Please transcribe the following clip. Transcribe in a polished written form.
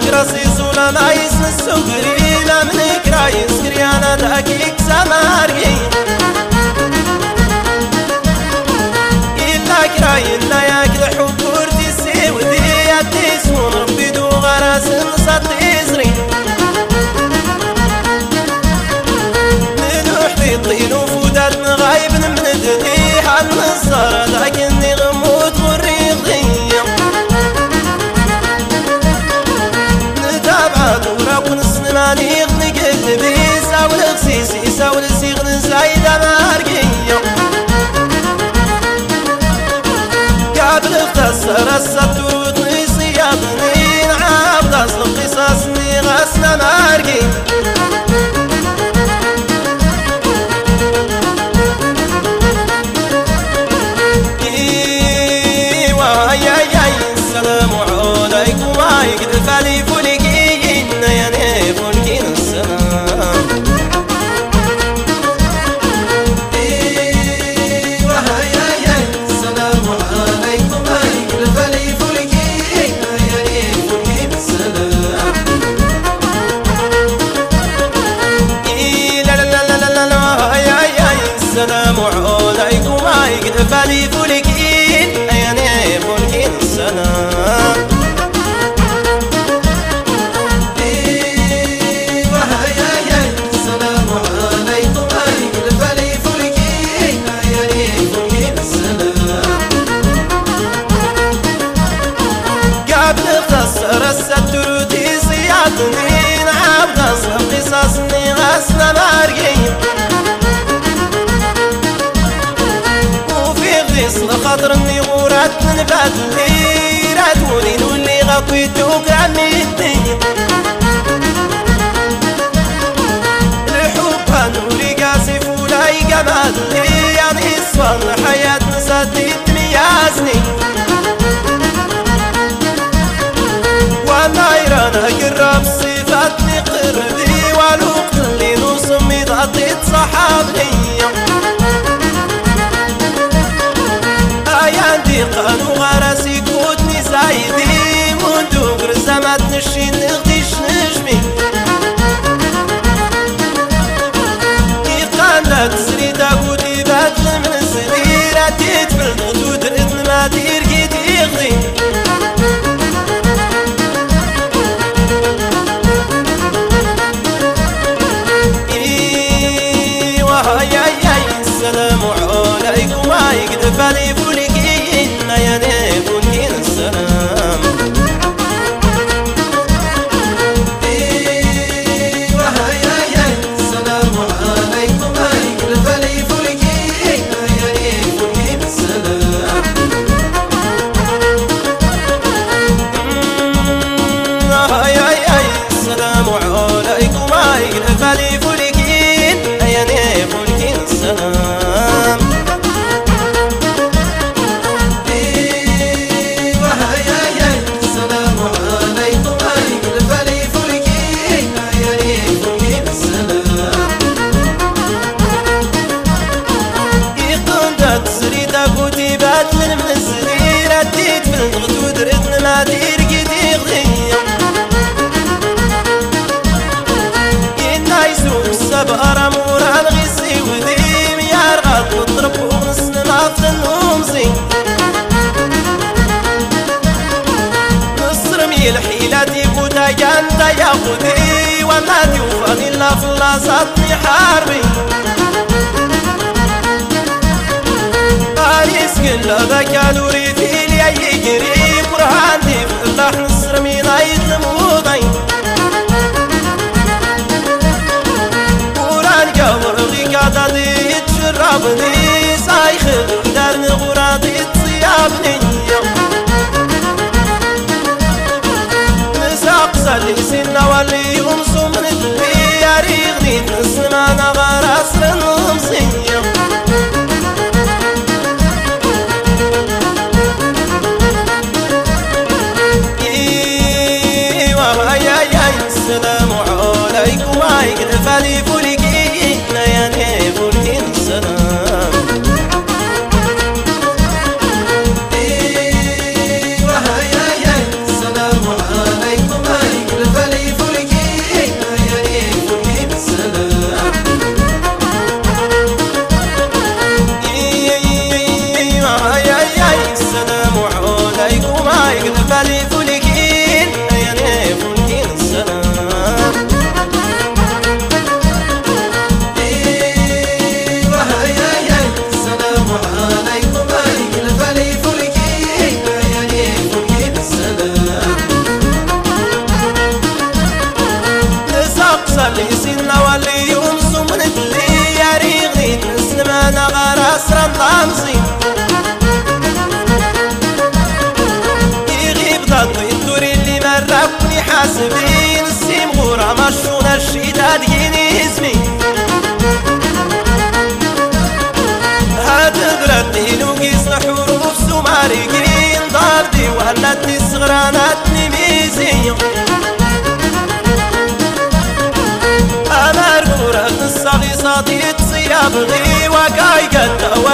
كراسي سولا ما يسنسو قرينا من كرايس كريانا داكيك سماري إلا كراينا ياك الحبور تسيو دي تسمون ربي دو غراس نصد إزري نروح في طين وفودات نغايب من ددي حال نصار لكني غموت وريضي ماني يغني قلبي ساول غسيسي ساول سيغن زايدة مارقية قابل اختصر السطوط نصيادني نعاب غصل قصصني غسنا مارقي ايوا يا السلام عليكم ما يقدر فالي فوليكي يا فولكين السلام ايوا يا السلام عليكم عليك الفلي فولكين يا فولكين السلام لا لا لا لا لا يا السلام عليكم عليك الفلي فولكين يا فولكين السلام رستروتي صيادني نعاب غصب قصصني غسنا مارقين وفي غصن خاطرني غورات من بدلي راتوني نولي غطيتوك عمي الدنيا الحب هنولي قاسف ولاي قمالي يعني اصفر حياة نساتي تميازني نايرانا قرب صفاتني قربي والوقت اللي نوصمي ضغطيت صحابني ايان ديقان وغراسي كوتني زايدي مندوق رزمات نشي نغديش نجمي ديقان لا تسري داقودي باتل من السريرة تتفل نغدود رئتن ما دير قيد يغضي السلام عليكم ما يقدر فالي فولكين يا فولكين السلام ايوا يا السلام عليكم ما يقدر فالي فولكين يا فولكين السلام يا السلام عليكم ما يقدر فالي فولكين يا فولكين السلام ما دير قدي غضية إنا يسوق السبقرة موران غيسي وذيم يا رغط نضرب ونسن نعطل نومزي نصر ميل حيلاتي قوتا يانتا يا خذي وما توفاني إلا في اللاساتني حاربي قاريس كل هذا كالوري في لي يجري برهاني في الله نصر مينا يتلموضي وران قبر غي قادة يتشربني سايخ دارني غراضي تصيابني نساق سالي سنة واللي يمسو من الدنيا ريغني نسمانا غراس رنمصية السلام عليكم وعليك فالي فولكين يا فولكين السلام ايوا يا السلام عليكم وعليك رنطامزي يغيب ضدي الدوري اللي مرقني حاسبين السيم غورة مشونا الشداد ينزمي هاد بردين وقيس حروف سماريين ضردي وهلتني صغراناتني ميزي أمر غورة الصغي صديق صياب غي وقاي قد